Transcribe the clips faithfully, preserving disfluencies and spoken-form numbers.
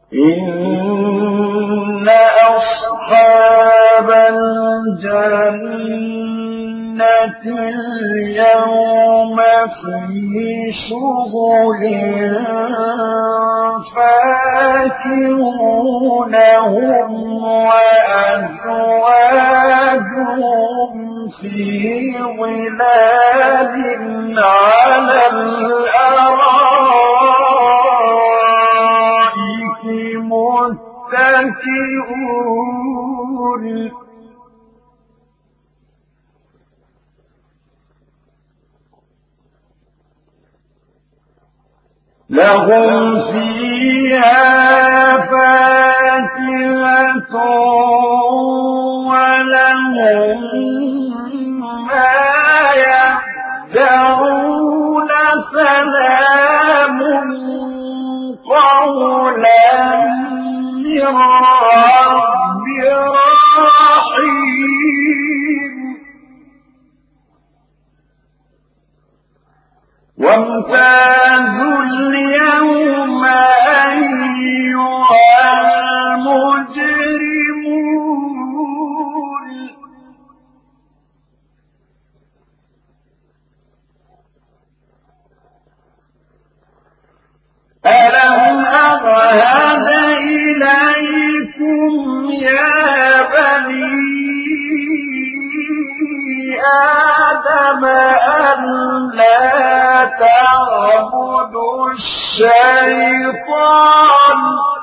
إن أصحاب الجنة اليوم في شغل فاكهون هم وأزواجهم في ظلال على الأرائك متكئون لهم فيها فاكهة ولهم ما يدعون سلام قولا من رب رحيم وامتازوا اليوم أيها المجرمون ألم أعهد إليكم يا بني آدم أن لا تعبدوا الشيطان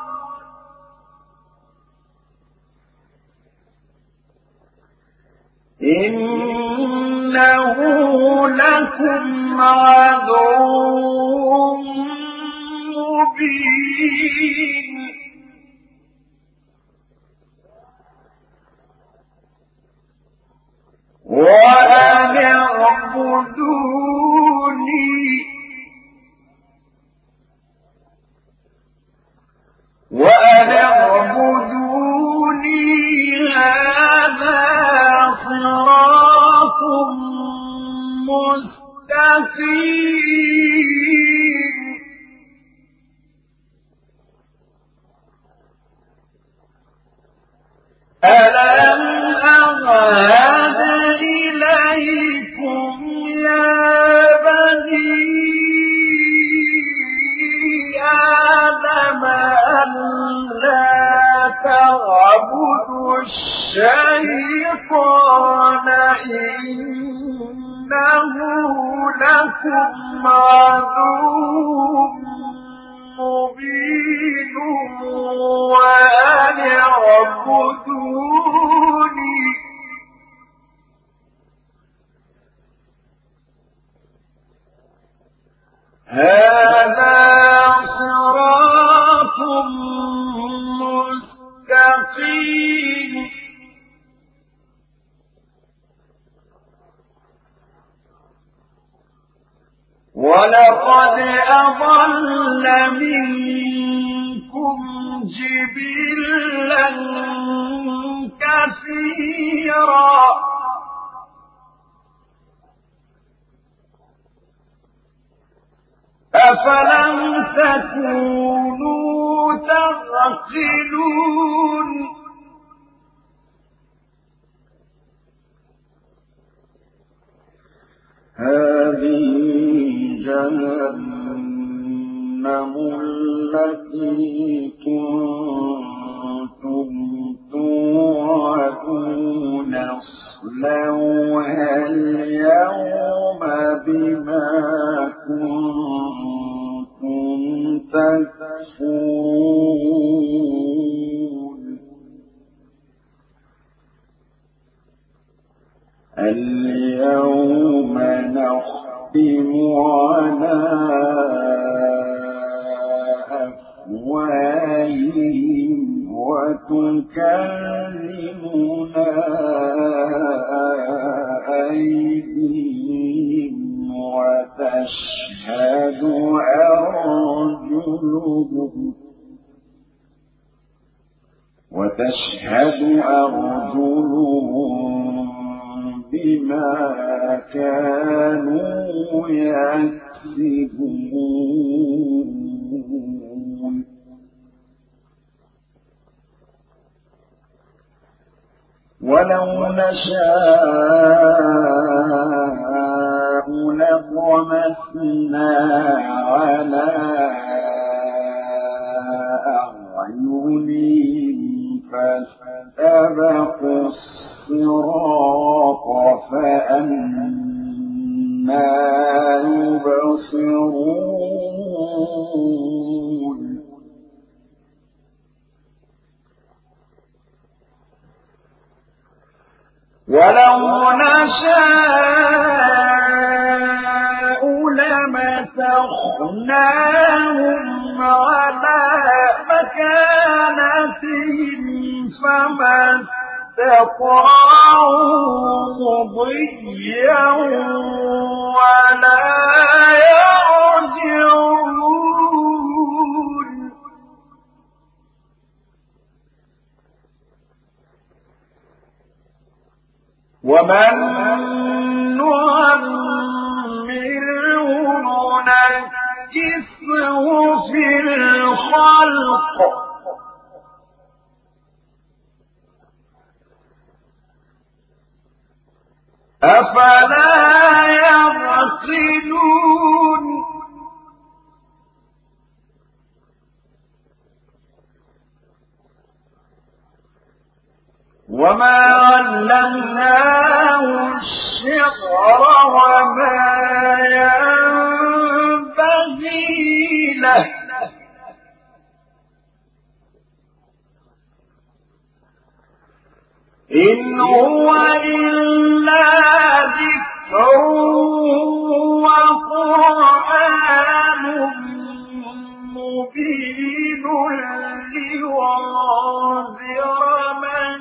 إنه لكم عدو مبين وأن اعبدوني وأن اعبدوني هذا صراط مستقيم ألم أعهد إليكم يا بني آدم أن لا تعبدوا الشيطان إنه لكم عدو مبين وأن اعبدوني هذا صراط مستقيم ولقد أضل منكم جبلا كثيرا أفلم تكونوا تعقلون هذه جهنم التي كنتم توعدون اصلوها اليوم بما كنتم تكفرون اليوم نختم على أفواههم وتكلمنا أيديهم وتشهد أرجلهم وتشهد أرجلهم بما كانوا يكسبون ولو نشاء لطمسنا على أعينهم فاستبقوا الصراط فأنى يبصرون ولو نشاء لمسخناهم على مكانتهم فما استطاعوا مضيا ولا يرجعون ومن نعمره ننكسه في الخلق أفلا يعقلون وما علمناه الشعر وما ينبغي له إن هو إلا ذكر وقرآن مبين لينذر من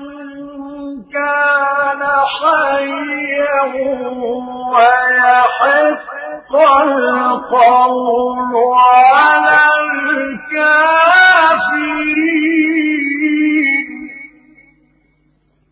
كان حيا ويحق القول على الكافرين